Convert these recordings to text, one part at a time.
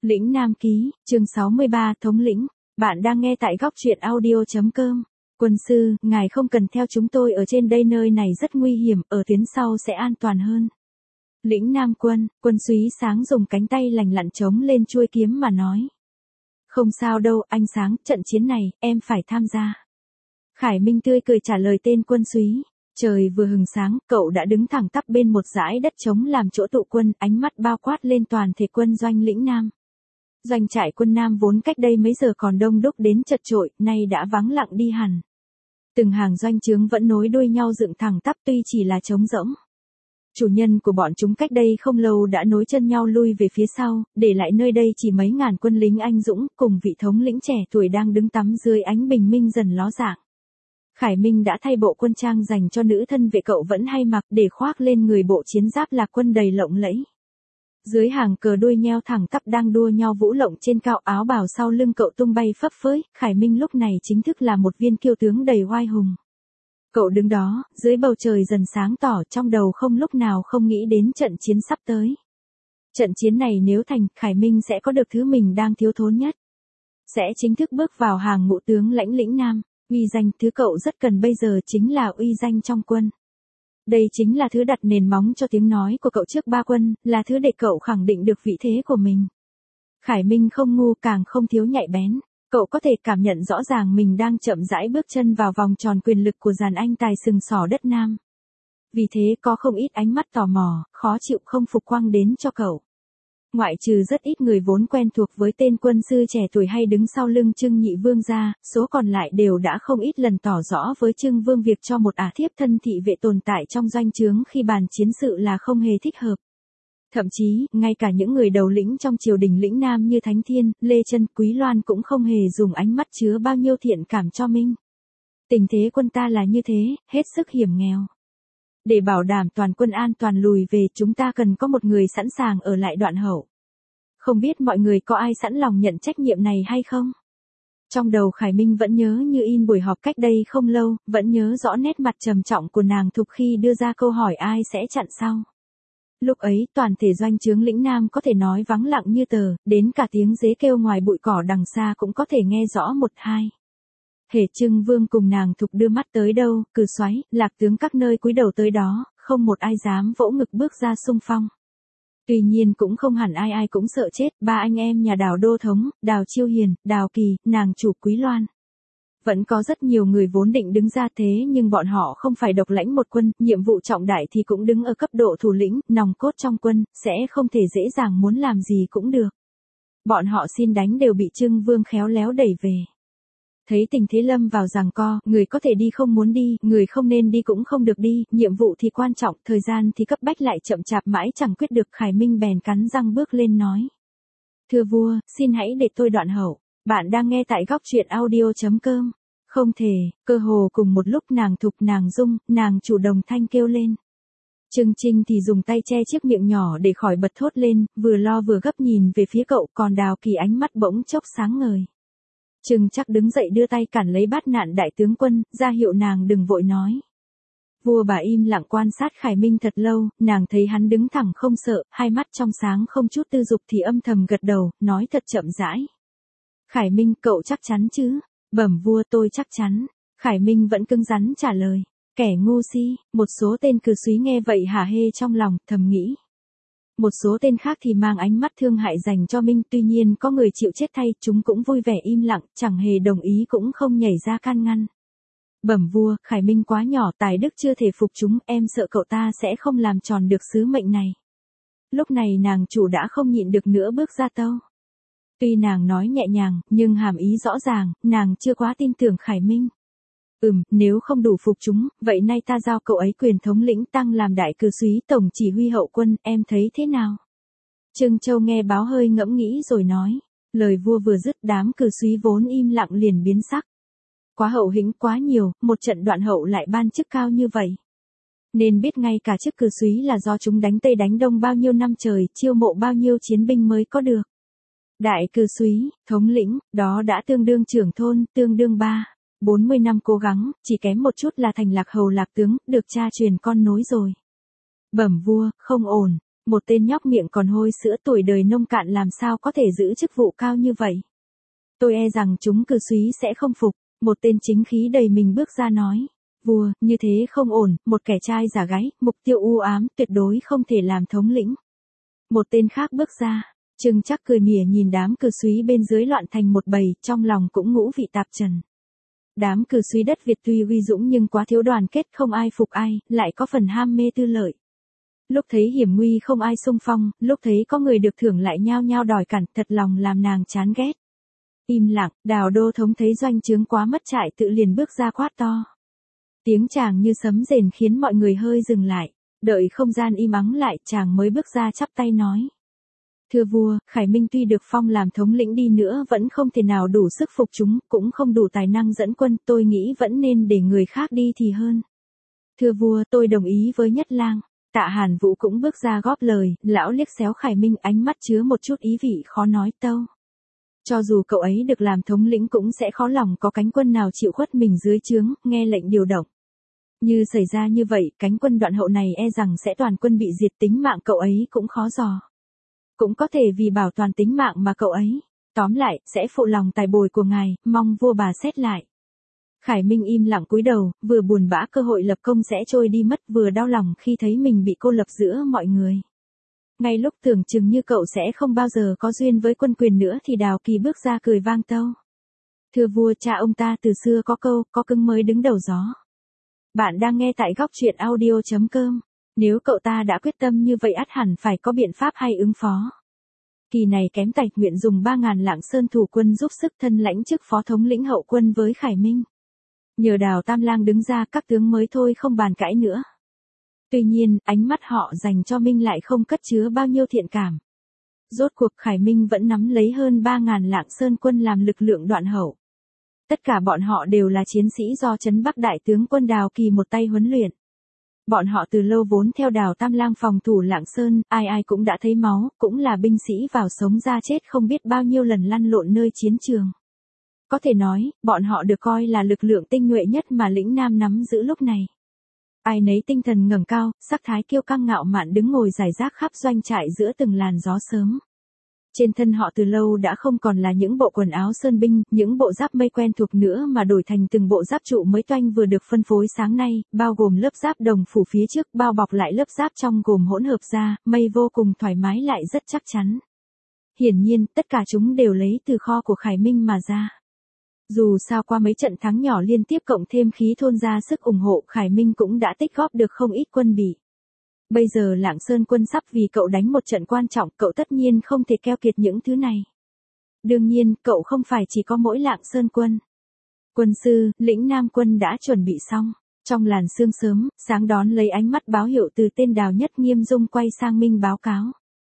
Lĩnh Nam Ký, chương 63, Thống lĩnh. Bạn đang nghe tại góc truyện audio.com. Quân sư, ngài không cần theo chúng tôi ở trên đây, nơi này rất nguy hiểm, ở tuyến sau sẽ an toàn hơn. Lĩnh Nam Quân, Quân Súy Sáng dùng cánh tay lành lặn chống lên chuôi kiếm mà nói. Không sao đâu, anh Sáng, trận chiến này, em phải tham gia. Khải Minh tươi cười trả lời tên Quân Súy. Trời vừa hừng sáng, cậu đã đứng thẳng tắp bên một dải đất trống làm chỗ tụ quân, ánh mắt bao quát lên toàn thể quân doanh Lĩnh Nam. Doanh trại quân Nam vốn cách đây mấy giờ còn đông đúc đến chật chội, nay đã vắng lặng đi hẳn. Từng hàng doanh trướng vẫn nối đuôi nhau dựng thẳng tắp tuy chỉ là trống rỗng. Chủ nhân của bọn chúng cách đây không lâu đã nối chân nhau lui về phía sau, để lại nơi đây chỉ mấy ngàn quân lính anh dũng cùng vị thống lĩnh trẻ tuổi đang đứng tắm dưới ánh bình minh dần ló dạng. Khải Minh đã thay bộ quân trang dành cho nữ thân vệ cậu vẫn hay mặc để khoác lên người bộ chiến giáp lạc quân đầy lộng lẫy. Dưới hàng cờ đuôi nheo thẳng tắp đang đua nhau vũ lộng trên cao, áo bào sau lưng cậu tung bay phấp phới, Khải Minh lúc này chính thức là một viên kiêu tướng đầy oai hùng. Cậu đứng đó, dưới bầu trời dần sáng tỏ, trong đầu không lúc nào không nghĩ đến trận chiến sắp tới. Trận chiến này nếu thành, Khải Minh sẽ có được thứ mình đang thiếu thốn nhất. Sẽ chính thức bước vào hàng ngũ tướng lãnh Lĩnh Nam. Uy danh, thứ cậu rất cần bây giờ chính là uy danh trong quân. Đây chính là thứ đặt nền móng cho tiếng nói của cậu trước ba quân, là thứ để cậu khẳng định được vị thế của mình. Khải Minh không ngu càng không thiếu nhạy bén, cậu có thể cảm nhận rõ ràng mình đang chậm rãi bước chân vào vòng tròn quyền lực của dàn anh tài sừng sỏ đất Nam. Vì thế có không ít ánh mắt tò mò, khó chịu không phục quang đến cho cậu. Ngoại trừ rất ít người vốn quen thuộc với tên quân sư trẻ tuổi hay đứng sau lưng Trưng Nhị Vương ra, số còn lại đều đã không ít lần tỏ rõ với Trưng Vương việc cho một ả thiếp thân thị vệ tồn tại trong doanh trướng khi bàn chiến sự là không hề thích hợp. Thậm chí, ngay cả những người đầu lĩnh trong triều đình Lĩnh Nam như Thánh Thiên, Lê Chân, Quý Loan cũng không hề dùng ánh mắt chứa bao nhiêu thiện cảm cho Minh. Tình thế quân ta là như thế, hết sức hiểm nghèo. Để bảo đảm toàn quân an toàn lùi về, chúng ta cần có một người sẵn sàng ở lại Đoạn Hậu. Không biết mọi người có ai sẵn lòng nhận trách nhiệm này hay không? Trong đầu Khải Minh vẫn nhớ như in buổi họp cách đây không lâu, vẫn nhớ rõ nét mặt trầm trọng của nàng Thục khi đưa ra câu hỏi ai sẽ chặn sau. Lúc ấy, toàn thể doanh trướng Lĩnh Nam có thể nói vắng lặng như tờ, đến cả tiếng dế kêu ngoài bụi cỏ đằng xa cũng có thể nghe rõ một hai. Hễ Trưng Vương cùng nàng Thục đưa mắt tới đâu, Cừ Xoáy, Lạc tướng các nơi cúi đầu tới đó, không một ai dám vỗ ngực bước ra xung phong. Tuy nhiên cũng không hẳn ai cũng sợ chết, ba anh em nhà Đào Đô Thống, Đào Chiêu Hiền, Đào Kỳ, nàng chủ Quý Loan. Vẫn có rất nhiều người vốn định đứng ra thế nhưng bọn họ không phải độc lãnh một quân, nhiệm vụ trọng đại thì cũng đứng ở cấp độ thủ lĩnh, nòng cốt trong quân, sẽ không thể dễ dàng muốn làm gì cũng được. Bọn họ xin đánh đều bị Trưng Vương khéo léo đẩy về. Thấy tình thế lâm vào giằng co, người có thể đi không muốn đi, người không nên đi cũng không được đi, nhiệm vụ thì quan trọng, thời gian thì cấp bách lại chậm chạp mãi chẳng quyết được. Khải Minh bèn cắn răng bước lên nói. Thưa vua, xin hãy để tôi Đoạn Hậu. Bạn đang nghe tại góc truyện audio.com. Không thể, cơ hồ cùng một lúc nàng Thục, nàng Dung, nàng chủ đồng thanh kêu lên. Trưng Trinh thì dùng tay che chiếc miệng nhỏ để khỏi bật thốt lên, vừa lo vừa gấp nhìn về phía cậu, còn Đào Kỳ ánh mắt bỗng chốc sáng ngời. Trưng Chắc đứng dậy đưa tay cản lấy bát nạn đại tướng quân, ra hiệu nàng đừng vội nói. Vua bà im lặng quan sát Khải Minh thật lâu, nàng thấy hắn đứng thẳng không sợ, hai mắt trong sáng không chút tư dục thì âm thầm gật đầu, nói thật chậm rãi. Khải Minh, cậu chắc chắn chứ? Bẩm vua, tôi chắc chắn. Khải Minh vẫn cứng rắn trả lời. Kẻ ngu si, một số tên Cừ Súy nghe vậy hả hê trong lòng, thầm nghĩ. Một số tên khác thì mang ánh mắt thương hại dành cho Minh, tuy nhiên có người chịu chết thay, chúng cũng vui vẻ im lặng, chẳng hề đồng ý cũng không nhảy ra can ngăn. Bẩm vua, Khải Minh quá nhỏ, tài đức chưa thể phục chúng, em sợ cậu ta sẽ không làm tròn được sứ mệnh này. Lúc này nàng chủ đã không nhịn được nữa bước ra tâu. Tuy nàng nói nhẹ nhàng, nhưng hàm ý rõ ràng, nàng chưa quá tin tưởng Khải Minh. Nếu không đủ phục chúng, vậy nay ta giao cậu ấy quyền thống lĩnh tăng làm đại Cừ Súy tổng chỉ huy hậu quân, em thấy thế nào? Trưng Châu nghe báo hơi ngẫm nghĩ rồi nói. Lời vua vừa dứt, đám Cừ Súy vốn im lặng liền biến sắc. Quá hậu hĩnh quá nhiều, một trận Đoạn Hậu lại ban chức cao như vậy. Nên biết ngay cả chức Cừ Súy là do chúng đánh Tây đánh Đông bao nhiêu năm trời, chiêu mộ bao nhiêu chiến binh mới có được. Đại Cừ Súy, thống lĩnh, đó đã tương đương trưởng thôn, tương đương 40 năm cố gắng, chỉ kém một chút là thành Lạc Hầu Lạc tướng, được cha truyền con nối rồi. Bẩm vua, không ổn. Một tên nhóc miệng còn hôi sữa tuổi đời nông cạn làm sao có thể giữ chức vụ cao như vậy. Tôi e rằng chúng cử súy sẽ không phục. Một tên chính khí đầy mình bước ra nói. Vua, như thế không ổn, một kẻ trai giả gái, mục tiêu u ám, tuyệt đối không thể làm thống lĩnh. Một tên khác bước ra. Trừng Trắc cười mỉa nhìn đám cử súy bên dưới loạn thành một bầy, trong lòng cũng ngũ vị tạp trần. Đám cử súy đất Việt tuy uy dũng nhưng quá thiếu đoàn kết, không ai phục ai, lại có phần ham mê tư lợi. Lúc thấy hiểm nguy không ai xung phong, lúc thấy có người được thưởng lại nhao nhao đòi cản, thật lòng làm nàng chán ghét. Im lặng, Đào Đô Thống thấy doanh trướng quá mất trại tự liền bước ra quát to. Tiếng chàng như sấm rền khiến mọi người hơi dừng lại, đợi không gian im ắng lại chàng mới bước ra chắp tay nói. Thưa vua, Khải Minh tuy được phong làm thống lĩnh đi nữa vẫn không thể nào đủ sức phục chúng, cũng không đủ tài năng dẫn quân, tôi nghĩ vẫn nên để người khác đi thì hơn. Thưa vua, tôi đồng ý với Nhất Lang. Tạ Hàn Vũ cũng bước ra góp lời, lão liếc xéo Khải Minh, ánh mắt chứa một chút ý vị khó nói tâu. Cho dù cậu ấy được làm thống lĩnh cũng sẽ khó lòng có cánh quân nào chịu khuất mình dưới trướng, nghe lệnh điều động. Như xảy ra như vậy, cánh quân Đoạn Hậu này e rằng sẽ toàn quân bị diệt, tính mạng cậu ấy cũng khó dò. Cũng có thể vì bảo toàn tính mạng mà cậu ấy, tóm lại, sẽ phụ lòng tài bồi của ngài, mong vua bà xét lại. Khải Minh im lặng cúi đầu, vừa buồn bã cơ hội lập công sẽ trôi đi mất, vừa đau lòng khi thấy mình bị cô lập giữa mọi người. Ngay lúc tưởng chừng như cậu sẽ không bao giờ có duyên với quân quyền nữa thì Đào Kỳ bước ra cười vang tâu. Thưa vua, cha ông ta từ xưa có câu, có cưng mới đứng đầu gió. Bạn đang nghe tại góc truyện audio.com. Nếu cậu ta đã quyết tâm như vậy ắt hẳn phải có biện pháp hay ứng phó. Kỳ này kém tạch nguyện dùng 3.000 Lạng Sơn thủ quân giúp sức thân lãnh chức phó thống lĩnh hậu quân với Khải Minh. Nhờ Đào Tam Lang đứng ra các tướng mới thôi không bàn cãi nữa. Tuy nhiên, ánh mắt họ dành cho Minh lại không cất chứa bao nhiêu thiện cảm. Rốt cuộc Khải Minh vẫn nắm lấy hơn 3.000 Lạng Sơn quân làm lực lượng Đoạn Hậu. Tất cả bọn họ đều là chiến sĩ do Trấn Bắc đại tướng quân Đào Kỳ một tay huấn luyện. Bọn họ từ lâu vốn theo Đào Tam Lang phòng thủ Lạng Sơn, ai ai cũng đã thấy máu, cũng là binh sĩ vào sống ra chết không biết bao nhiêu lần lăn lộn nơi chiến trường. Có thể nói, bọn họ được coi là lực lượng tinh nhuệ nhất mà lĩnh Nam nắm giữ lúc này. Ai nấy tinh thần ngẩng cao, sắc thái kiêu căng ngạo mạn đứng ngồi rải rác khắp doanh trại giữa từng làn gió sớm. Trên thân họ từ lâu đã không còn là những bộ quần áo sơn binh, những bộ giáp mây quen thuộc nữa mà đổi thành từng bộ giáp trụ mới toanh vừa được phân phối sáng nay, bao gồm lớp giáp đồng phủ phía trước, bao bọc lại lớp giáp trong gồm hỗn hợp da, mây vô cùng thoải mái lại rất chắc chắn. Hiển nhiên, tất cả chúng đều lấy từ kho của Khải Minh mà ra. Dù sao qua mấy trận thắng nhỏ liên tiếp cộng thêm khí thôn ra sức ủng hộ, Khải Minh cũng đã tích góp được không ít quân bị. Bây giờ Lạng Sơn quân sắp vì cậu đánh một trận quan trọng, cậu tất nhiên không thể keo kiệt những thứ này. Đương nhiên, cậu không phải chỉ có mỗi Lạng Sơn quân. Quân sư, lĩnh Nam quân đã chuẩn bị xong. Trong làn sương sớm, sáng đón lấy ánh mắt báo hiệu từ tên Đào Nhất Nghiêm Dung quay sang Minh báo cáo.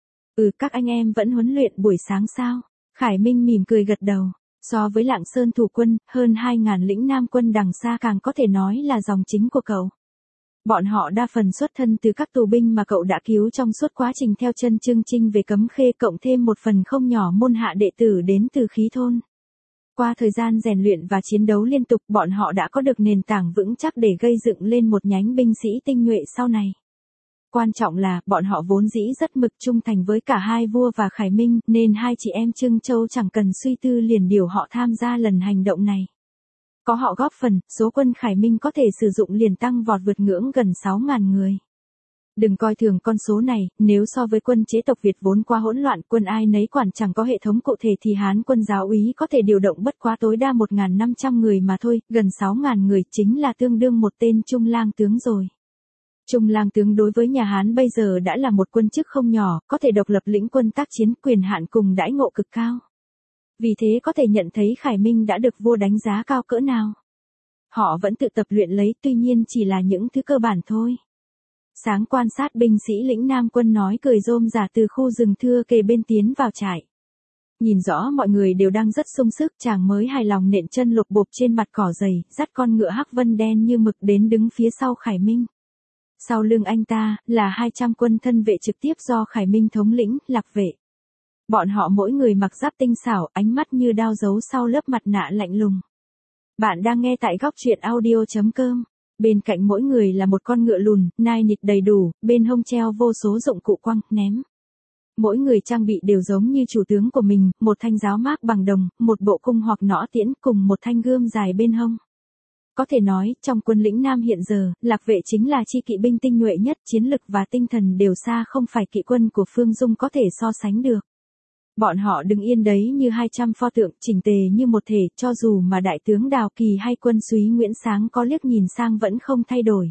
Các anh em vẫn huấn luyện buổi sáng sao? Khải Minh mỉm cười gật đầu. So với Lạng Sơn thủ quân, hơn 2.000 lĩnh Nam quân đằng xa càng có thể nói là dòng chính của cậu. Bọn họ đa phần xuất thân từ các tù binh mà cậu đã cứu trong suốt quá trình theo chân Trương Trinh về Cấm Khê, cộng thêm một phần không nhỏ môn hạ đệ tử đến từ khí thôn. Qua thời gian rèn luyện và chiến đấu liên tục, bọn họ đã có được nền tảng vững chắc để gây dựng lên một nhánh binh sĩ tinh nhuệ sau này. Quan trọng là, bọn họ vốn dĩ rất mực trung thành với cả hai vua và Khải Minh, nên hai chị em Trưng Châu chẳng cần suy tư liền điều họ tham gia lần hành động này. Có họ góp phần, số quân Khải Minh có thể sử dụng liền tăng vọt vượt ngưỡng gần 6.000 người. Đừng coi thường con số này, nếu so với quân chế tộc Việt vốn qua hỗn loạn, quân ai nấy quản chẳng có hệ thống cụ thể thì Hán quân giáo úy có thể điều động bất quá tối đa 1.500 người mà thôi, gần 6.000 người chính là tương đương một tên trung lang tướng rồi. Trung lang tướng đối với nhà Hán bây giờ đã là một quân chức không nhỏ, có thể độc lập lĩnh quân tác chiến, quyền hạn cùng đãi ngộ cực cao. Vì thế có thể nhận thấy Khải Minh đã được vua đánh giá cao cỡ nào. Họ vẫn tự tập luyện lấy, tuy nhiên chỉ là những thứ cơ bản thôi. Sáng quan sát binh sĩ lĩnh Nam quân nói cười rôm rả từ khu rừng thưa kề bên tiến vào trại. Nhìn rõ mọi người đều đang rất sung sức, chàng mới hài lòng nện chân lục bộp trên mặt cỏ dày, dắt con ngựa hắc vân đen như mực đến đứng phía sau Khải Minh. Sau lưng anh ta, là 200 quân thân vệ trực tiếp do Khải Minh thống lĩnh, Lạc vệ. Bọn họ mỗi người mặc giáp tinh xảo, ánh mắt như đao giấu sau lớp mặt nạ lạnh lùng. Bạn đang nghe tại góc truyện audio.com. Bên cạnh mỗi người là một con ngựa lùn, nai nịt đầy đủ, bên hông treo vô số dụng cụ quăng, ném. Mỗi người trang bị đều giống như chủ tướng của mình, một thanh giáo mác bằng đồng, một bộ cung hoặc nỏ tiễn cùng một thanh gươm dài bên hông. Có thể nói, trong quân lĩnh Nam hiện giờ, Lạc Vệ chính là chi kỵ binh tinh nhuệ nhất, chiến lực và tinh thần đều xa không phải kỵ quân của Phương Dung có thể so sánh được. Bọn họ đứng yên đấy như 200 pho tượng, chỉnh tề như một thể, cho dù mà đại tướng Đào Kỳ hay quân súy Nguyễn Sáng có liếc nhìn sang vẫn không thay đổi.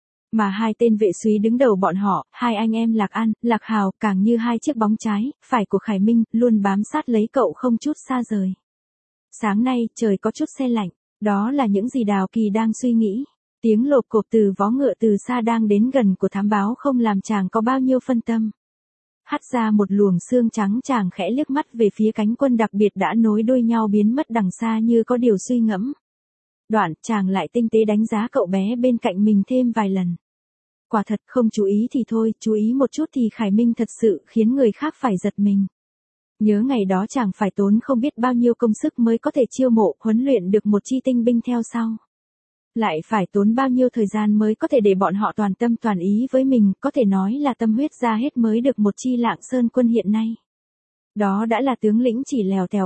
Mà hai tên vệ súy đứng đầu bọn họ, hai anh em Lạc An, Lạc Hào, càng như hai chiếc bóng trái, phải của Khải Minh, luôn bám sát lấy cậu không chút xa rời. Sáng nay, trời có chút se lạnh, đó là những gì Đào Kỳ đang suy nghĩ. Tiếng lộp cộp từ vó ngựa từ xa đang đến gần của thám báo không làm chàng có bao nhiêu phân tâm. Hắt ra một luồng xương trắng, chàng khẽ liếc mắt về phía cánh quân đặc biệt đã nối đuôi nhau biến mất đằng xa như có điều suy ngẫm. Đoạn, chàng lại tinh tế đánh giá cậu bé bên cạnh mình thêm vài lần. Quả thật không chú ý thì thôi, chú ý một chút thì Khải Minh thật sự khiến người khác phải giật mình. Nhớ ngày đó chàng phải tốn không biết bao nhiêu công sức mới có thể chiêu mộ, huấn luyện được một chi tinh binh theo sau. Lại phải tốn bao nhiêu thời gian mới có thể để bọn họ toàn tâm toàn ý với mình, có thể nói là tâm huyết ra hết mới được một chi Lạng Sơn quân hiện nay. Đó đã là tướng lĩnh chỉ lèo tèo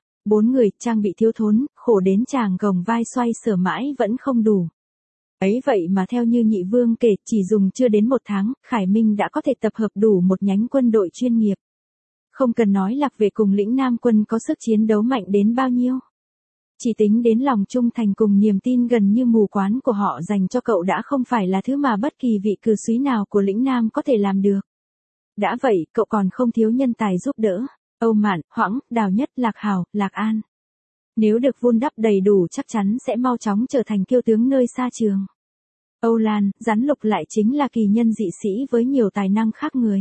4 người, trang bị thiếu thốn, khổ đến chàng gồng vai xoay sở mãi vẫn không đủ. Ấy vậy mà theo như Nhị Vương kể, chỉ dùng chưa đến 1 tháng, Khải Minh đã có thể tập hợp đủ một nhánh quân đội chuyên nghiệp. Không cần nói Lạc Vệ cùng lĩnh Nam quân có sức chiến đấu mạnh đến bao nhiêu. Chỉ tính đến lòng trung thành cùng niềm tin gần như mù quáng của họ dành cho cậu đã không phải là thứ mà bất kỳ vị cử súy nào của lĩnh Nam có thể làm được. Đã vậy, cậu còn không thiếu nhân tài giúp đỡ. Âu Mạn, Hoãng, Đào Nhất, Lạc Hào, Lạc An. Nếu được vun đắp đầy đủ chắc chắn sẽ mau chóng trở thành kiêu tướng nơi xa trường. Âu Lan, Rắn Lục lại chính là kỳ nhân dị sĩ với nhiều tài năng khác người.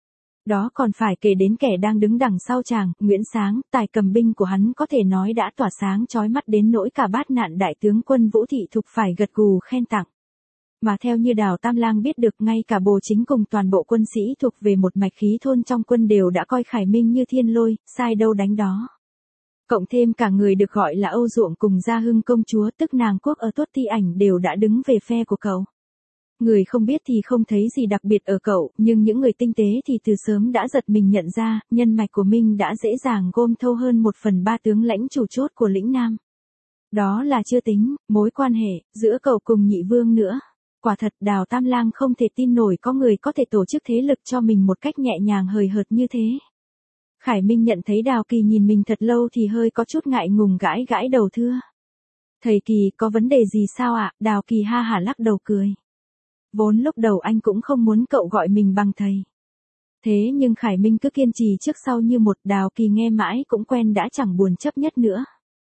Đó còn phải kể đến kẻ đang đứng đằng sau chàng, Nguyễn Sáng, tài cầm binh của hắn có thể nói đã tỏa sáng chói mắt đến nỗi cả bát nạn đại tướng quân Vũ Thị Thục phải gật gù khen tặng. Mà theo như Đào Tam Lang biết được, ngay cả Bồ Chính cùng toàn bộ quân sĩ thuộc về một mạch khí thôn trong quân đều đã coi Khải Minh như thiên lôi, sai đâu đánh đó. Cộng thêm cả người được gọi là Âu Ruộng cùng Gia Hưng công chúa tức nàng quốc ở Tuất Ti Ảnh đều đã đứng về phe của cậu. Người không biết thì không thấy gì đặc biệt ở cậu, nhưng những người tinh tế thì từ sớm đã giật mình nhận ra, nhân mạch của Minh đã dễ dàng gom thâu hơn 1/3 tướng lãnh chủ chốt của lĩnh Nam. Đó là chưa tính, mối quan hệ giữa cậu cùng Nhị Vương nữa. Quả thật Đào Tam Lang không thể tin nổi có người có thể tổ chức thế lực cho mình một cách nhẹ nhàng hời hợt như thế. Khải Minh nhận thấy Đào Kỳ nhìn mình thật lâu thì hơi có chút ngại ngùng gãi gãi đầu thưa. Thầy Kỳ có vấn đề gì sao ạ? Đào Kỳ ha hả lắc đầu cười. Vốn lúc đầu anh cũng không muốn cậu gọi mình bằng thầy. Thế nhưng Khải Minh cứ kiên trì trước sau như một, Đào Kỳ nghe mãi cũng quen đã chẳng buồn chấp nhất nữa.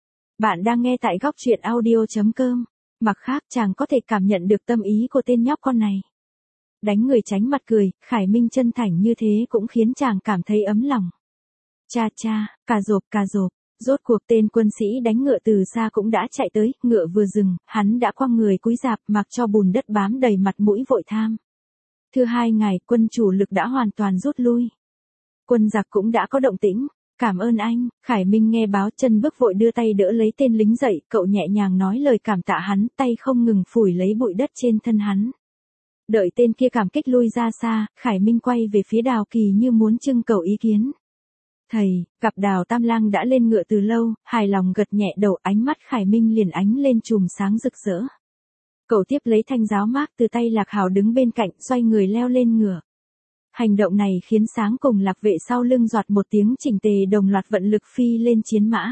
Bạn đang nghe tại góc truyện audio.com. Mặt khác chàng có thể cảm nhận được tâm ý của tên nhóc con này. Đánh người tránh mặt cười, Khải Minh chân thành như thế cũng khiến chàng cảm thấy ấm lòng. Cha cha, cà rộp, rốt cuộc tên quân sĩ đánh ngựa từ xa cũng đã chạy tới, ngựa vừa dừng, hắn đã quăng người cúi rạp mặc cho bùn đất bám đầy mặt mũi vội tham. Thưa hai ngài, quân chủ lực đã hoàn toàn rút lui. Quân giặc cũng đã có động tĩnh. Cảm ơn anh. Khải Minh nghe báo chân bước vội đưa tay đỡ lấy tên lính dậy, cậu nhẹ nhàng nói lời cảm tạ hắn, tay không ngừng phủi lấy bụi đất trên thân hắn. Đợi tên kia cảm kích lui ra xa, Khải Minh quay về phía Đào Kỳ như muốn trưng cầu ý kiến. Thầy, gặp Đào Tam Lang đã lên ngựa từ lâu, hài lòng gật nhẹ đầu, ánh mắt Khải Minh liền ánh lên chùm sáng rực rỡ. Cậu tiếp lấy thanh giáo mác từ tay Lạc Hào đứng bên cạnh, xoay người leo lên ngựa. Hành động này khiến Sáng cùng Lạc Vệ sau lưng giọt một tiếng chỉnh tề đồng loạt vận lực phi lên chiến mã.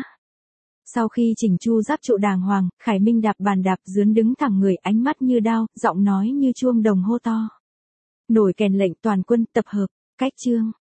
Sau khi chỉnh chu giáp trụ đàng hoàng, Khải Minh đạp bàn đạp dướn đứng thẳng người, ánh mắt như đao, giọng nói như chuông đồng hô to. Nổi kèn lệnh toàn quân tập hợp, cách chương.